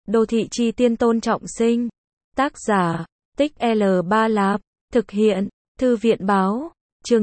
Đô thị chi tiên Tôn Trọng Sinh. Tác giả, Tích L3 Lạp. Thực hiện, Thư viện báo. Chương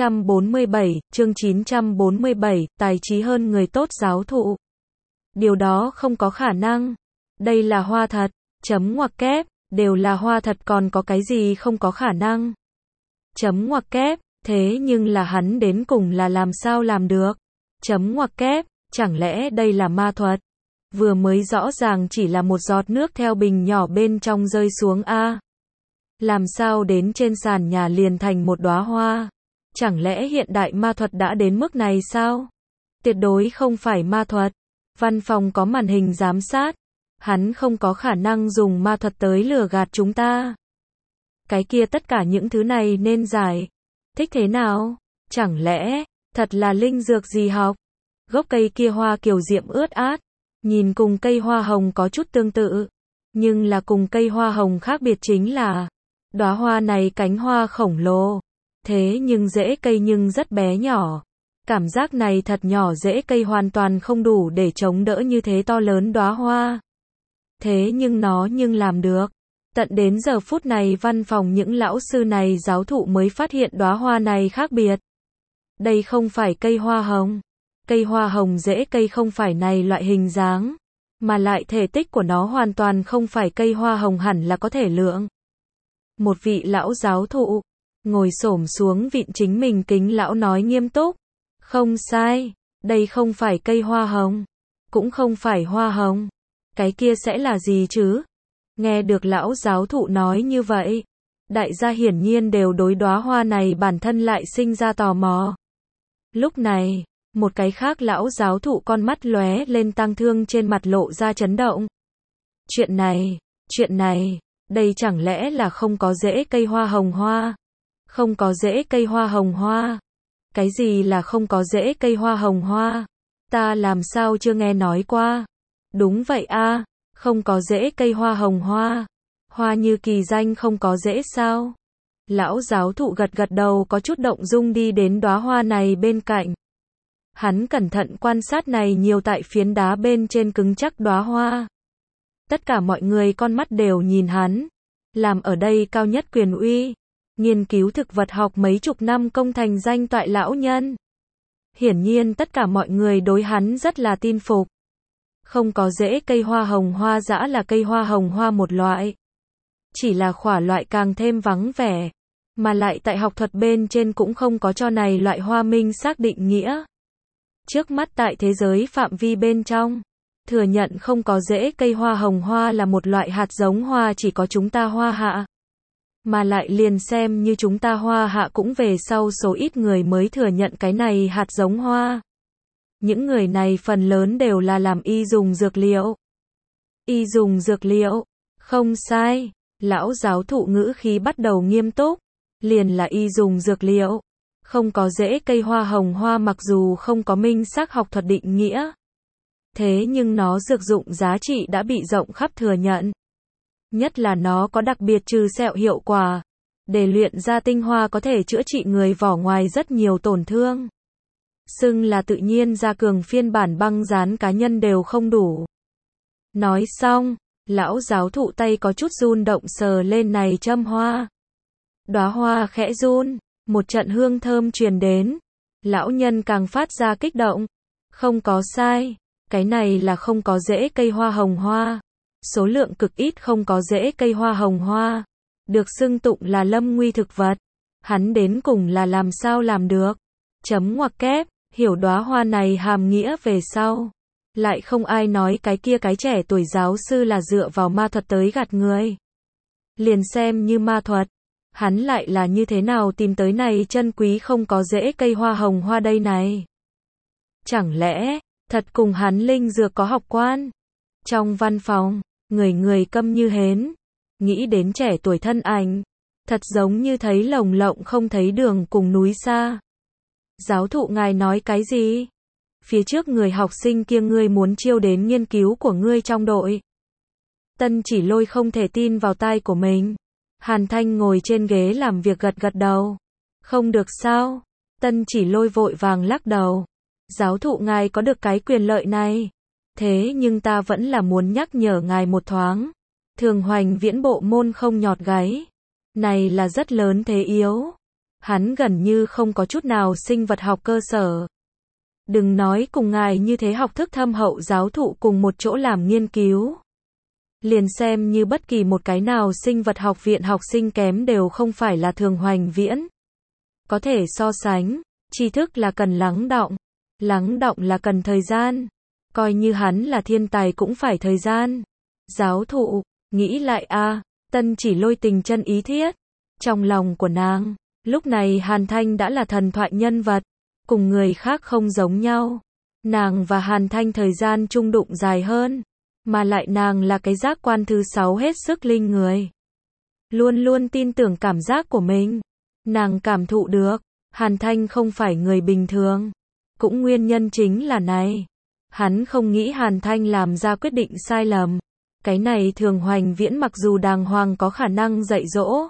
947, chương 947, tài trí hơn người tốt giáo thụ. Điều đó không có khả năng. Đây là hoa thật, chấm ngoặc kép, đều là hoa thật còn có cái gì không có khả năng. Chấm ngoặc kép, thế nhưng là hắn đến cùng là làm sao làm được. Chấm ngoặc kép, chẳng lẽ đây là ma thuật? Vừa mới rõ ràng chỉ là một giọt nước theo bình nhỏ bên trong rơi xuống a. Làm sao đến trên sàn nhà liền thành một đóa hoa? Chẳng lẽ hiện đại ma thuật đã đến mức này sao? Tuyệt đối không phải ma thuật. Văn phòng có màn hình giám sát. Hắn không có khả năng dùng ma thuật tới lừa gạt chúng ta. Cái kia tất cả những thứ này nên giải thích thế nào? Chẳng lẽ, thật là linh dược gì học? Gốc cây kia hoa kiều diễm ướt át. Nhìn cùng cây hoa hồng có chút tương tự. Nhưng là cùng cây hoa hồng khác biệt chính là đóa hoa này cánh hoa khổng lồ. Thế nhưng rễ cây nhưng rất bé nhỏ. Cảm giác này thật nhỏ, rễ cây hoàn toàn không đủ để chống đỡ như thế to lớn đóa hoa. Thế nhưng nó làm được. Tận đến giờ phút này văn phòng những lão sư này giáo thụ mới phát hiện đóa hoa này khác biệt. Đây không phải cây hoa hồng. Cây hoa hồng rễ cây không phải này loại hình dáng. Mà lại thể tích của nó hoàn toàn không phải cây hoa hồng hẳn là có thể lượng. Một vị lão giáo thụ ngồi xổm xuống vịn chính mình kính lão nói nghiêm túc. Không sai, đây không phải cây hoa hồng. Cũng không phải hoa hồng. Cái kia sẽ là gì chứ? Nghe được lão giáo thụ nói như vậy, đại gia hiển nhiên đều đối đóa hoa này bản thân lại sinh ra tò mò. Lúc này, một cái khác lão giáo thụ con mắt lóe lên tang thương trên mặt lộ ra chấn động. Chuyện này, đây chẳng lẽ là không có rễ cây hoa hồng hoa? Không có rễ cây hoa hồng hoa? Cái gì là không có rễ cây hoa hồng hoa? Ta làm sao chưa nghe nói qua? Đúng vậy a, không có rễ cây hoa hồng hoa. Hoa như kỳ danh không có rễ sao? Lão giáo thụ gật gật đầu có chút động dung đi đến đóa hoa này bên cạnh. Hắn cẩn thận quan sát này nhiều tại phiến đá bên trên cứng chắc đóa hoa. Tất cả mọi người con mắt đều nhìn hắn. Làm ở đây cao nhất quyền uy. Nghiên cứu thực vật học mấy chục năm công thành danh toại lão nhân. Hiển nhiên tất cả mọi người đối hắn rất là tin phục. Không có rễ cây hoa hồng hoa dã là cây hoa hồng hoa một loại. Chỉ là khỏa loại càng thêm vắng vẻ. Mà lại tại học thuật bên trên cũng không có cho này loại hoa minh xác định nghĩa. Trước mắt tại thế giới phạm vi bên trong, thừa nhận không có rễ cây hoa hồng hoa là một loại hạt giống hoa chỉ có chúng ta hoa hạ. Mà lại liền xem như chúng ta hoa hạ cũng về sau số ít người mới thừa nhận cái này hạt giống hoa. Những người này phần lớn đều là làm y dùng dược liệu. Y dùng dược liệu, không sai, lão giáo thụ ngữ khí bắt đầu nghiêm túc, liền là y dùng dược liệu. Không có rễ cây hoa hồng hoa mặc dù không có minh xác học thuật định nghĩa. Thế nhưng nó dược dụng giá trị đã bị rộng khắp thừa nhận. Nhất là nó có đặc biệt trừ sẹo hiệu quả. Để luyện ra tinh hoa có thể chữa trị người vỏ ngoài rất nhiều tổn thương. Xưng là tự nhiên gia cường phiên bản băng dán cá nhân đều không đủ. Nói xong, lão giáo thụ tay có chút run động sờ lên này châm hoa. Đóa hoa khẽ run. Một trận hương thơm truyền đến. Lão nhân càng phát ra kích động. Không có sai. Cái này là không có rễ cây hoa hồng hoa. Số lượng cực ít không có rễ cây hoa hồng hoa. Được xưng tụng là lâm nguy thực vật. Hắn đến cùng là làm sao làm được. Chấm ngoặc kép. Hiểu đóa hoa này hàm nghĩa về sau. Lại không ai nói cái kia cái trẻ tuổi giáo sư là dựa vào ma thuật tới gạt người. Liền xem như ma thuật. Hắn lại là như thế nào tìm tới này chân quý không có rễ cây hoa hồng hoa đây này? Chẳng lẽ, thật cùng hắn linh dược có học quan? Trong văn phòng, người câm như hến. Nghĩ đến trẻ tuổi thân ảnh. Thật giống như thấy lồng lộng không thấy đường cùng núi xa. Giáo thụ ngài nói cái gì? Phía trước người học sinh kia ngươi muốn chiêu đến nghiên cứu của ngươi trong đội. Tân Chỉ Lôi không thể tin vào tai của mình. Hàn Thanh ngồi trên ghế làm việc gật gật đầu. Không được sao? Tân Chỉ Lôi vội vàng lắc đầu. Giáo thụ ngài có được cái quyền lợi này. Thế nhưng ta vẫn là muốn nhắc nhở ngài một thoáng. Thường Hoành Viễn bộ môn không nhọt gáy. Này là rất lớn thế yếu. Hắn gần như không có chút nào sinh vật học cơ sở. Đừng nói cùng ngài như thế học thức thâm hậu giáo thụ cùng một chỗ làm nghiên cứu. Liền xem như bất kỳ một cái nào sinh vật học viện học sinh kém đều không phải là Thường Hoành Viễn. Có thể so sánh, tri thức là cần lắng đọng là cần thời gian. Coi như hắn là thiên tài cũng phải thời gian. Giáo thụ, nghĩ lại Tân Chỉ Lôi tình chân ý thiết. Trong lòng của nàng, lúc này Hàn Thanh đã là thần thoại nhân vật, cùng người khác không giống nhau. Nàng và Hàn Thanh thời gian chung đụng dài hơn, mà lại nàng là cái giác quan thứ 6 hết sức linh người. Luôn luôn tin tưởng cảm giác của mình. Nàng cảm thụ được, Hàn Thanh không phải người bình thường. Cũng nguyên nhân chính là này. Hắn không nghĩ Hàn Thanh làm ra quyết định sai lầm. Cái này Thường Hoành Viễn mặc dù đàng hoàng có khả năng dạy dỗ.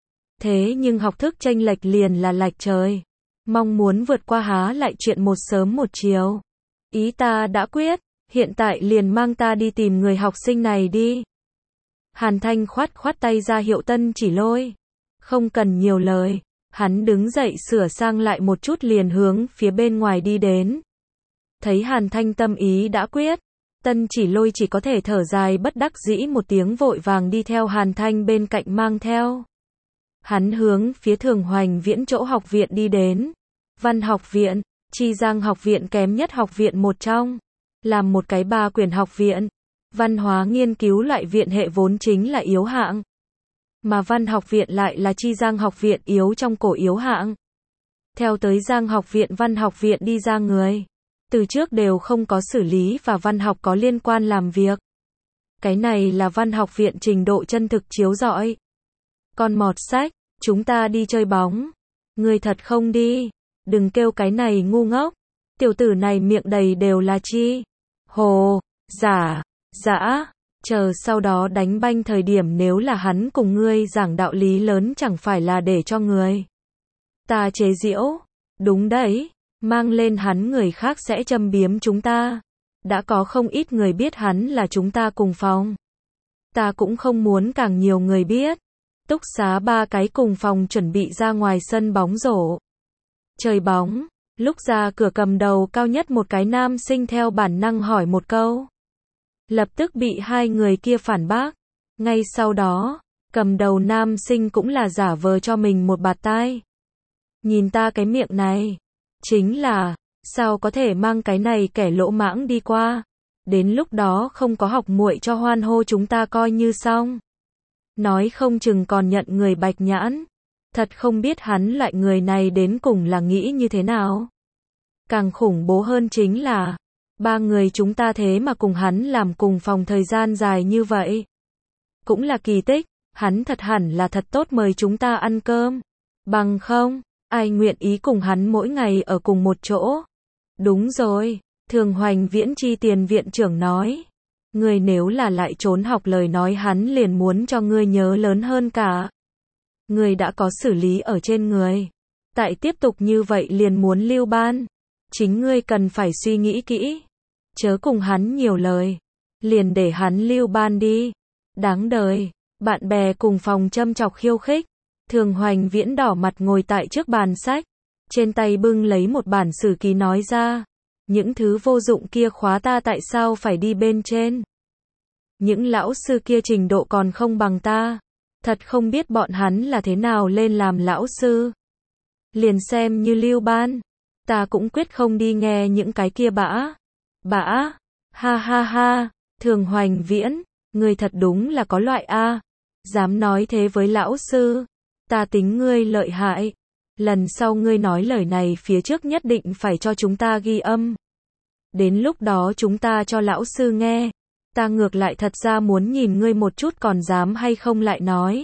Thế nhưng học thức chênh lệch liền là lệch trời. Mong muốn vượt qua há lại chuyện một sớm một chiều. Ý ta đã quyết, hiện tại liền mang ta đi tìm người học sinh này đi. Hàn Thanh khoát tay ra hiệu Tân Chỉ Lôi. Không cần nhiều lời, hắn đứng dậy sửa sang lại một chút liền hướng phía bên ngoài đi đến. Thấy Hàn Thanh tâm ý đã quyết, Tân Chỉ Lôi chỉ có thể thở dài bất đắc dĩ một tiếng vội vàng đi theo Hàn Thanh bên cạnh mang theo. Hắn hướng phía Thường Hoành Viễn chỗ học viện đi đến. Văn học viện, Chi Giang học viện kém nhất học viện một trong. Làm một cái 3 quyền học viện. Văn hóa nghiên cứu loại viện hệ vốn chính là yếu hạng. Mà văn học viện lại là Chi Giang học viện yếu trong cổ yếu hạng. Theo tới Giang học viện văn học viện đi ra người. Từ trước đều không có xử lý và văn học có liên quan làm việc. Cái này là văn học viện trình độ chân thực chiếu rọi. Con mọt sách, chúng ta đi chơi bóng. Người thật không đi. Đừng kêu cái này ngu ngốc. Tiểu tử này miệng đầy đều là chi. Hồ, giả, dã. Chờ sau đó đánh banh thời điểm nếu là hắn cùng ngươi giảng đạo lý lớn chẳng phải là để cho người ta chế giễu. Đúng đấy. Mang lên hắn người khác sẽ châm biếm chúng ta. Đã có không ít người biết hắn là chúng ta cùng phòng. Ta cũng không muốn càng nhiều người biết. Túc xá 3 cái cùng phòng chuẩn bị ra ngoài sân bóng rổ. Chơi bóng. Lúc ra cửa cầm đầu cao nhất một cái nam sinh theo bản năng hỏi một câu. Lập tức bị hai người kia phản bác. Ngay sau đó, cầm đầu nam sinh cũng là giả vờ cho mình một bạt tai. Nhìn ta cái miệng này. Chính là, sao có thể mang cái này kẻ lỗ mãng đi qua. Đến lúc đó không có học muội cho hoan hô chúng ta coi như xong. Nói không chừng còn nhận người bạch nhãn. Thật không biết hắn loại người này đến cùng là nghĩ như thế nào. Càng khủng bố hơn chính là 3 người chúng ta thế mà cùng hắn làm cùng phòng thời gian dài như vậy. Cũng là kỳ tích, hắn thật hẳn là thật tốt mời chúng ta ăn cơm. Bằng không, ai nguyện ý cùng hắn mỗi ngày ở cùng một chỗ. Đúng rồi, Thường Hoành Viễn chi tiền viện trưởng nói. Ngươi nếu là lại trốn học lời nói hắn liền muốn cho ngươi nhớ lớn hơn cả. Ngươi đã có xử lý ở trên người. Tại tiếp tục như vậy liền muốn lưu ban. Chính ngươi cần phải suy nghĩ kỹ. Chớ cùng hắn nhiều lời. Liền để hắn lưu ban đi. Đáng đời. Bạn bè cùng phòng châm chọc khiêu khích. Thường Hoành Viễn đỏ mặt ngồi tại trước bàn sách. Trên tay bưng lấy một bản sử ký nói ra. Những thứ vô dụng kia khóa ta tại sao phải đi bên trên. Những lão sư kia trình độ còn không bằng ta. Thật không biết bọn hắn là thế nào lên làm lão sư. Liền xem như lưu ban. Ta cũng quyết không đi nghe những cái kia bã. Bã. Ha ha ha. Thường Hoành Viễn. Ngươi thật đúng là có loại A. Dám nói thế với lão sư. Ta tính ngươi lợi hại. Lần sau ngươi nói lời này phía trước nhất định phải cho chúng ta ghi âm. Đến lúc đó chúng ta cho lão sư nghe. Ta ngược lại thật ra muốn nhìn ngươi một chút còn dám hay không lại nói.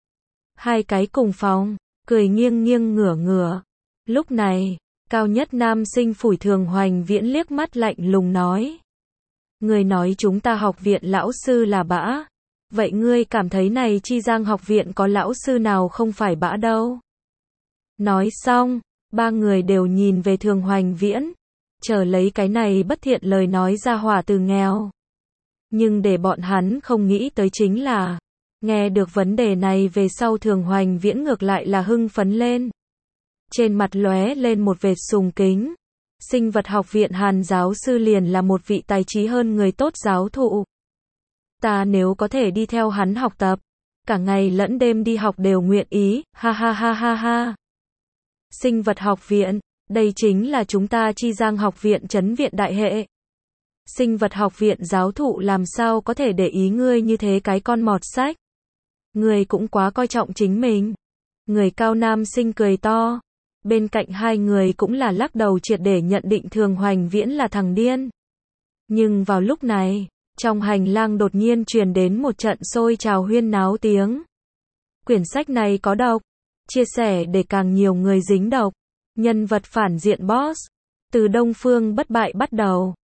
Hai cái cùng phòng, cười nghiêng nghiêng ngửa ngửa. Lúc này, cao nhất nam sinh phủi Thường Hoành Viễn liếc mắt lạnh lùng nói. Ngươi nói chúng ta học viện lão sư là bã. Vậy ngươi cảm thấy này Chi Giang học viện có lão sư nào không phải bã đâu. Nói xong, 3 người đều nhìn về Thường Hoành Viễn. chờ lấy cái này bất thiện lời nói ra hỏa từ nghèo. Nhưng để bọn hắn không nghĩ tới chính là, nghe được vấn đề này về sau Thường Hoành Viễn ngược lại là hưng phấn lên. Trên mặt lóe lên một vệt sùng kính. Sinh vật học viện Hàn giáo sư liền là một vị tài trí hơn người tốt giáo thụ. Ta nếu có thể đi theo hắn học tập, cả ngày lẫn đêm đi học đều nguyện ý, ha ha ha ha ha. Sinh vật học viện, đây chính là chúng ta Chi Giang học viện trấn viện đại hệ. Sinh vật học viện giáo thụ làm sao có thể để ý ngươi như thế cái con mọt sách. Ngươi cũng quá coi trọng chính mình. Người cao nam sinh cười to. Bên cạnh hai người cũng là lắc đầu triệt để nhận định Thường Hoành Viễn là thằng điên. Nhưng vào lúc này, trong hành lang đột nhiên truyền đến một trận sôi trào huyên náo tiếng. Quyển sách này có độc. Chia sẻ để càng nhiều người dính độc. Nhân vật phản diện boss. Từ Đông Phương Bất Bại bắt đầu.